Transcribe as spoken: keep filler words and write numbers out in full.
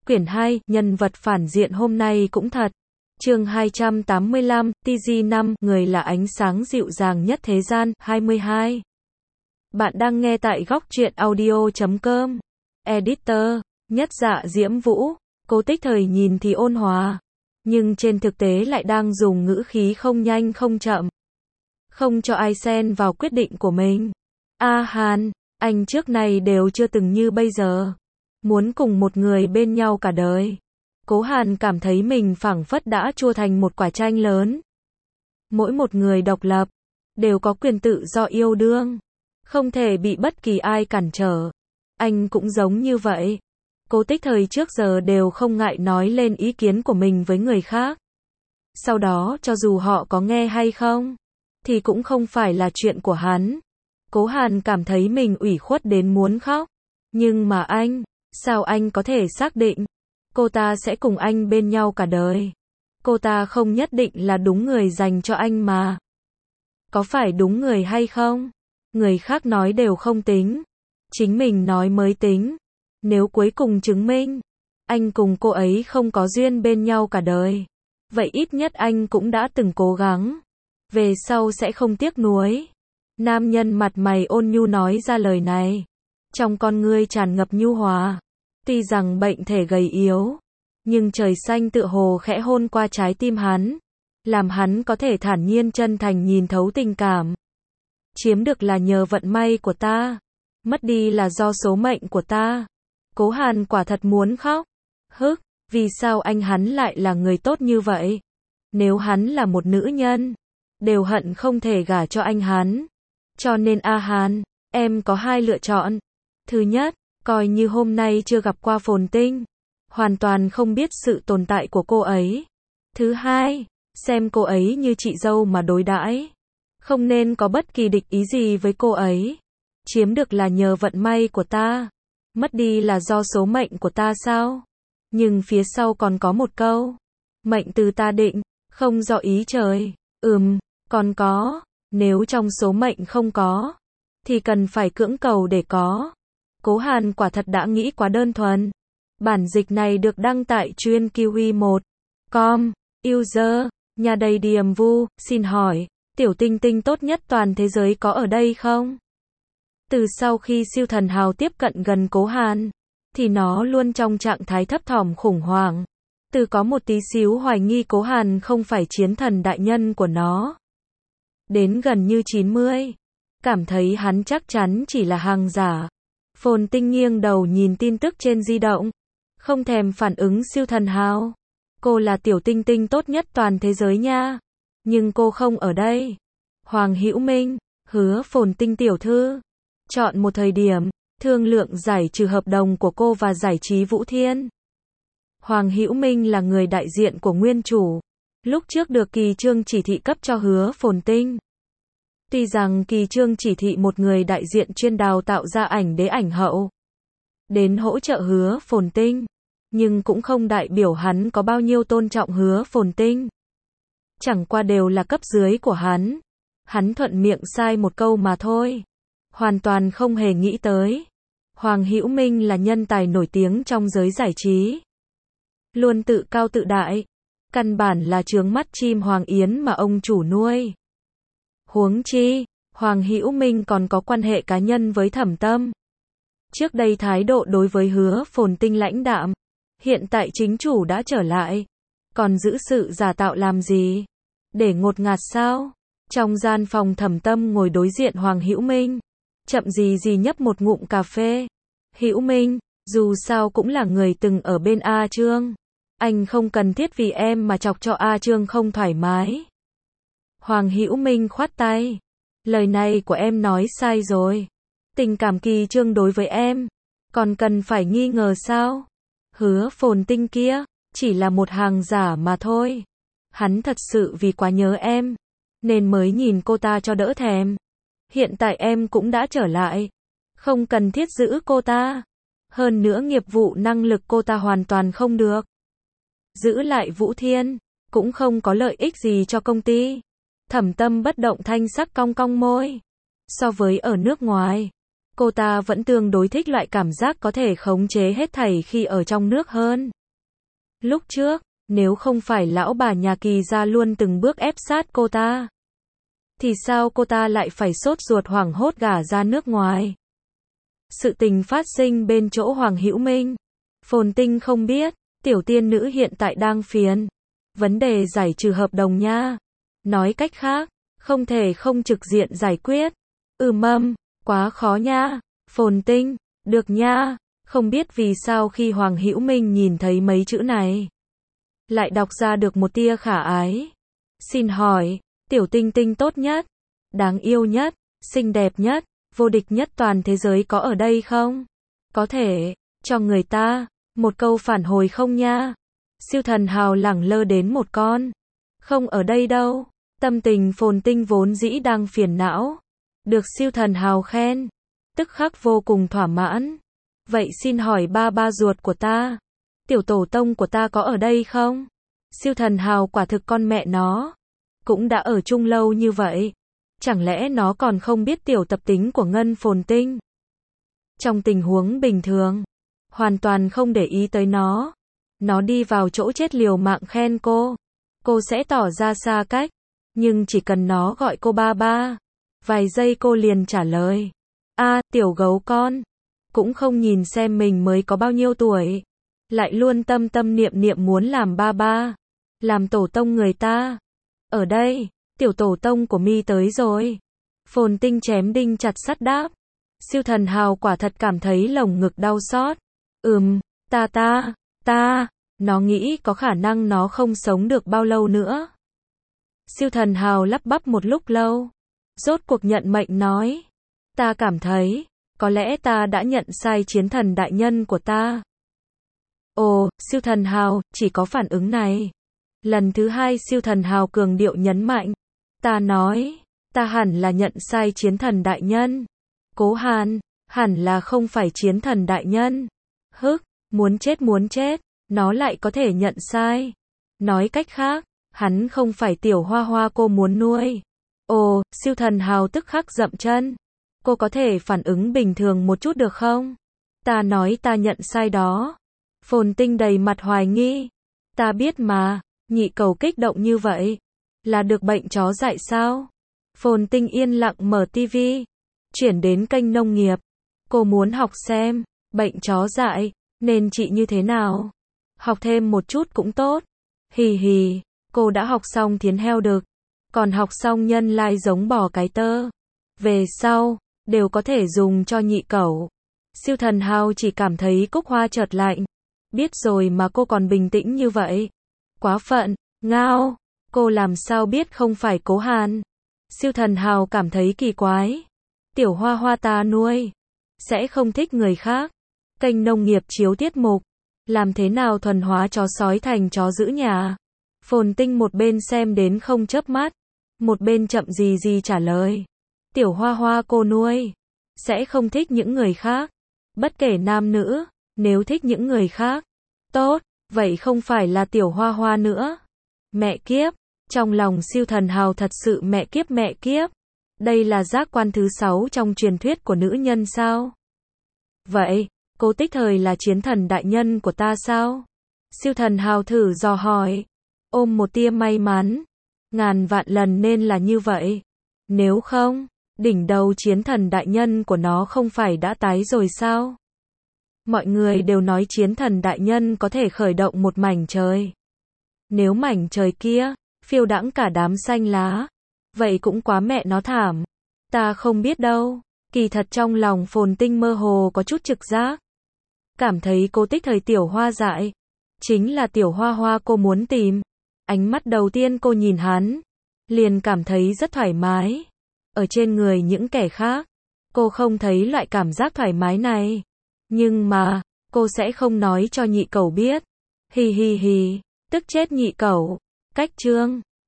Quyển hai, nhân vật phản diện hôm nay cũng thật. Chương hai trăm tám mươi lăm, tê giê năm, người là ánh sáng dịu dàng nhất thế gian, hai mươi hai. Bạn đang nghe tại góc truyện audio chấm com. Editor, Nhất Dạ Diễm Vũ. Cố Tích Thời nhìn thì ôn hòa, nhưng trên thực tế lại đang dùng ngữ khí không nhanh không chậm. Không cho ai xen vào quyết định của mình. A Hàn, anh trước này đều chưa từng như bây giờ. Muốn cùng một người bên nhau cả đời. Cố Hàn cảm thấy mình phảng phất đã chua thành một quả chanh lớn. Mỗi một người độc lập, đều có quyền tự do yêu đương. Không thể bị bất kỳ ai cản trở. Anh cũng giống như vậy. Cố Tích Thời trước giờ đều không ngại nói lên ý kiến của mình với người khác. Sau đó cho dù họ có nghe hay không, thì cũng không phải là chuyện của hắn. Cố Hàn cảm thấy mình ủy khuất đến muốn khóc. Nhưng mà anh, sao anh có thể xác định cô ta sẽ cùng anh bên nhau cả đời? Cô ta không nhất định là đúng người dành cho anh mà. Có phải đúng người hay không? Người khác nói đều không tính. Chính mình nói mới tính. Nếu cuối cùng chứng minh anh cùng cô ấy không có duyên bên nhau cả đời, vậy ít nhất anh cũng đã từng cố gắng. Về sau sẽ không tiếc nuối. Nam nhân mặt mày ôn nhu nói ra lời này. Trong con ngươi tràn ngập nhu hòa. Tuy rằng bệnh thể gầy yếu, nhưng trời xanh tựa hồ khẽ hôn qua trái tim hắn, làm hắn có thể thản nhiên chân thành nhìn thấu tình cảm. Chiếm được là nhờ vận may của ta, mất đi là do số mệnh của ta. Cố Hàn quả thật muốn khóc. Hức, vì sao anh hắn lại là người tốt như vậy? Nếu hắn là một nữ nhân, đều hận không thể gả cho anh hắn. Cho nên A Hàn, em có hai lựa chọn. Thứ nhất, coi như hôm nay chưa gặp qua Phồn Tinh, hoàn toàn không biết sự tồn tại của cô ấy. Thứ hai, xem cô ấy như chị dâu mà đối đãi, không nên có bất kỳ địch ý gì với cô ấy. Chiếm được là nhờ vận may của ta, mất đi là do số mệnh của ta sao? Nhưng phía sau còn có một câu, mệnh từ ta định, không do ý trời. Ừm, còn có, nếu trong số mệnh không có, thì cần phải cưỡng cầu để có. Cố Hàn quả thật đã nghĩ quá đơn thuần. Bản dịch này được đăng tại chuyên kiwi một chấm com. User, nhà đầy điềm vu, xin hỏi, tiểu tinh tinh tốt nhất toàn thế giới có ở đây không? Từ sau khi siêu thần hào tiếp cận gần Cố Hàn, thì nó luôn trong trạng thái thấp thỏm khủng hoảng. Từ có một tí xíu hoài nghi Cố Hàn không phải chiến thần đại nhân của nó, đến gần như chín mươi, cảm thấy hắn chắc chắn chỉ là hàng giả. Phồn Tinh nghiêng đầu nhìn tin tức trên di động, không thèm phản ứng siêu thần hào. Cô là tiểu tinh tinh tốt nhất toàn thế giới nha. Nhưng cô không ở đây. Hoàng Hữu Minh, hứa Phồn Tinh tiểu thư. Chọn một thời điểm, thương lượng giải trừ hợp đồng của cô và giải trí Vũ Thiên. Hoàng Hữu Minh là người đại diện của nguyên chủ. Lúc trước được Kỳ Trương chỉ thị cấp cho hứa Phồn Tinh. Tuy rằng Kỳ Trương chỉ thị một người đại diện chuyên đào tạo ra ảnh đế ảnh hậu đến hỗ trợ hứa Phồn Tinh, nhưng cũng không đại biểu hắn có bao nhiêu tôn trọng hứa Phồn Tinh. Chẳng qua đều là cấp dưới của hắn. Hắn thuận miệng sai một câu mà thôi. Hoàn toàn không hề nghĩ tới. Hoàng Hữu Minh là nhân tài nổi tiếng trong giới giải trí. Luôn tự cao tự đại. Căn bản là chướng mắt chim Hoàng Yến mà ông chủ nuôi. Huống chi, Hoàng Hữu Minh còn có quan hệ cá nhân với Thẩm Tâm. Trước đây thái độ đối với hứa Phồn Tinh lãnh đạm. Hiện tại chính chủ đã trở lại. Còn giữ sự giả tạo làm gì? Để ngột ngạt sao? Trong gian phòng Thẩm Tâm ngồi đối diện Hoàng Hữu Minh. Chậm gì gì nhấp một ngụm cà phê. Hữu Minh, dù sao cũng là người từng ở bên A Trương. Anh không cần thiết vì em mà chọc cho A Trương không thoải mái. Hoàng Hữu Minh khoát tay. Lời này của em nói sai rồi. Tình cảm Kỳ Trương đối với em, còn cần phải nghi ngờ sao? Hứa Phồn Tinh kia, chỉ là một hàng giả mà thôi. Hắn thật sự vì quá nhớ em, nên mới nhìn cô ta cho đỡ thèm. Hiện tại em cũng đã trở lại. Không cần thiết giữ cô ta. Hơn nữa nghiệp vụ năng lực cô ta hoàn toàn không được. Giữ lại Vũ Thiên, cũng không có lợi ích gì cho công ty. Thẩm Tâm bất động thanh sắc cong cong môi. So với ở nước ngoài, cô ta vẫn tương đối thích loại cảm giác có thể khống chế hết thảy khi ở trong nước hơn. Lúc trước, nếu không phải lão bà nhà Kỳ gia luôn từng bước ép sát cô ta, thì sao cô ta lại phải sốt ruột hoảng hốt gả ra nước ngoài? Sự tình phát sinh bên chỗ Hoàng Hữu Minh. Phồn Tinh không biết, tiểu tiên nữ hiện tại đang phiền vấn đề giải trừ hợp đồng nha. Nói cách khác, không thể không trực diện giải quyết. Ừ mâm, quá khó nha. Phồn Tinh, được nha. Không biết vì sao khi Hoàng Hữu Minh nhìn thấy mấy chữ này, lại đọc ra được một tia khả ái. Xin hỏi, tiểu tinh tinh tốt nhất, đáng yêu nhất, xinh đẹp nhất, vô địch nhất toàn thế giới có ở đây không? Có thể, cho người ta, một câu phản hồi không nha? Siêu thần hào lẳng lơ đến một con. Không ở đây đâu. Tâm tình Phồn Tinh vốn dĩ đang phiền não. Được siêu thần hào khen. Tức khắc vô cùng thỏa mãn. Vậy xin hỏi ba ba ruột của ta, tiểu tổ tông của ta có ở đây không? Siêu thần hào quả thực con mẹ nó. Cũng đã ở chung lâu như vậy. Chẳng lẽ nó còn không biết tiểu tập tính của Ngân Phồn Tinh? Trong tình huống bình thường, hoàn toàn không để ý tới nó. Nó đi vào chỗ chết liều mạng khen cô, cô sẽ tỏ ra xa cách. Nhưng chỉ cần nó gọi cô ba ba, vài giây cô liền trả lời. A, tiểu gấu con. Cũng không nhìn xem mình mới có bao nhiêu tuổi, lại luôn tâm tâm niệm niệm muốn làm ba ba, làm tổ tông người ta. Ở đây, tiểu tổ tông của mi tới rồi. Phồn Tinh chém đinh chặt sắt đáp. Siêu thần hào quả thật cảm thấy lồng ngực đau xót. Ừm, ta ta, ta, nó nghĩ có khả năng nó không sống được bao lâu nữa. Siêu thần hào lắp bắp một lúc lâu, rốt cuộc nhận mệnh nói. Ta cảm thấy, có lẽ ta đã nhận sai chiến thần đại nhân của ta. Ồ, siêu thần hào, chỉ có phản ứng này. Lần thứ hai siêu thần hào cường điệu nhấn mạnh. Ta nói, ta hẳn là nhận sai chiến thần đại nhân. Cố Hàn, hẳn là không phải chiến thần đại nhân. Hức, muốn chết muốn chết, nó lại có thể nhận sai. Nói cách khác, hắn không phải tiểu hoa hoa cô muốn nuôi. Ồ, siêu thần hào tức khắc dậm chân. Cô có thể phản ứng bình thường một chút được không? Ta nói ta nhận sai đó. Phồn Tinh đầy mặt hoài nghi. Ta biết mà, nhị cầu kích động như vậy. Là được bệnh chó dại sao? Phồn Tinh yên lặng mở tivi. Chuyển đến kênh nông nghiệp. Cô muốn học xem, bệnh chó dại, nên trị như thế nào? Học thêm một chút cũng tốt. Hì hì, cô đã học xong thiến heo đực. Còn học xong nhân lai giống bò cái tơ. Về sau, đều có thể dùng cho nhị cẩu. Siêu thần hào chỉ cảm thấy cúc hoa chợt lạnh. Biết rồi mà cô còn bình tĩnh như vậy. Quá phận, ngao. Cô làm sao biết không phải Cố Hàn? Siêu thần hào cảm thấy kỳ quái. Tiểu hoa hoa ta nuôi, sẽ không thích người khác. Kênh nông nghiệp chiếu tiết mục. Làm thế nào thuần hóa chó sói thành chó giữ nhà? Phồn Tinh một bên xem đến không chớp mắt. Một bên chậm gì gì trả lời. Tiểu hoa hoa cô nuôi, sẽ không thích những người khác. Bất kể nam nữ, nếu thích những người khác. Tốt, vậy không phải là tiểu hoa hoa nữa. Mẹ kiếp, trong lòng siêu thần hào thật sự mẹ kiếp mẹ kiếp. Đây là giác quan thứ sáu trong truyền thuyết của nữ nhân sao? Vậy, Cố Tích Thời là chiến thần đại nhân của ta sao? Siêu thần hào thử dò hỏi. Ôm một tia may mắn. Ngàn vạn lần nên là như vậy. Nếu không, đỉnh đầu chiến thần đại nhân của nó không phải đã tái rồi sao? Mọi người đều nói chiến thần đại nhân có thể khởi động một mảnh trời. Nếu mảnh trời kia, phiêu đãng cả đám xanh lá, vậy cũng quá mẹ nó thảm. Ta không biết đâu. Kỳ thật trong lòng Phồn Tinh mơ hồ có chút trực giác. Cảm thấy Cố Tích Thời tiểu hoa dại, chính là tiểu hoa hoa cô muốn tìm. Ánh mắt đầu tiên cô nhìn hắn, liền cảm thấy rất thoải mái. Ở trên người những kẻ khác, cô không thấy loại cảm giác thoải mái này. Nhưng mà, cô sẽ không nói cho nhị cẩu biết. Hì hì hì, tức chết nhị cẩu. Cách chương